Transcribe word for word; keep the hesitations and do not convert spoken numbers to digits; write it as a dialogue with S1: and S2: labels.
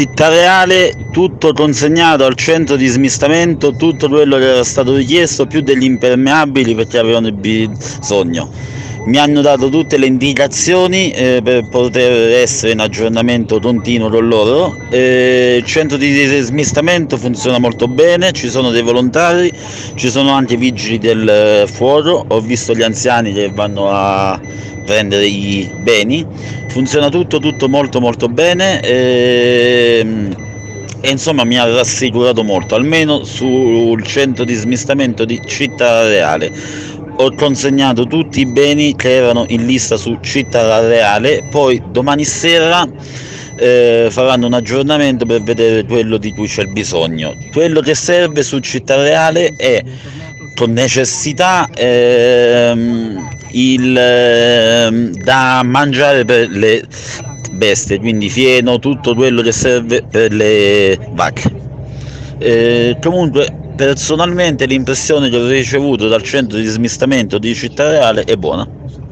S1: Città Reale, tutto consegnato al centro di smistamento, tutto quello che era stato richiesto, più degli impermeabili perché avevano bisogno. Mi hanno dato tutte le indicazioni eh, per poter essere in aggiornamento continuo con loro. Eh, il centro di smistamento funziona molto bene, ci sono dei volontari, ci sono anche i vigili del fuoco, ho visto gli anziani che vanno a prendere i beni, funziona tutto tutto molto molto bene e, e insomma mi ha rassicurato molto, almeno sul centro di smistamento di Città Reale. Ho consegnato tutti i beni che erano in lista su Città Reale, poi domani sera eh, faranno un aggiornamento per vedere quello di cui c'è bisogno. Quello che serve su Città Reale è con necessità ehm, il ehm, da mangiare per le bestie, quindi fieno, tutto quello che serve per le vacche. Eh, comunque personalmente l'impressione che ho ricevuto dal centro di smistamento di Città Reale è buona.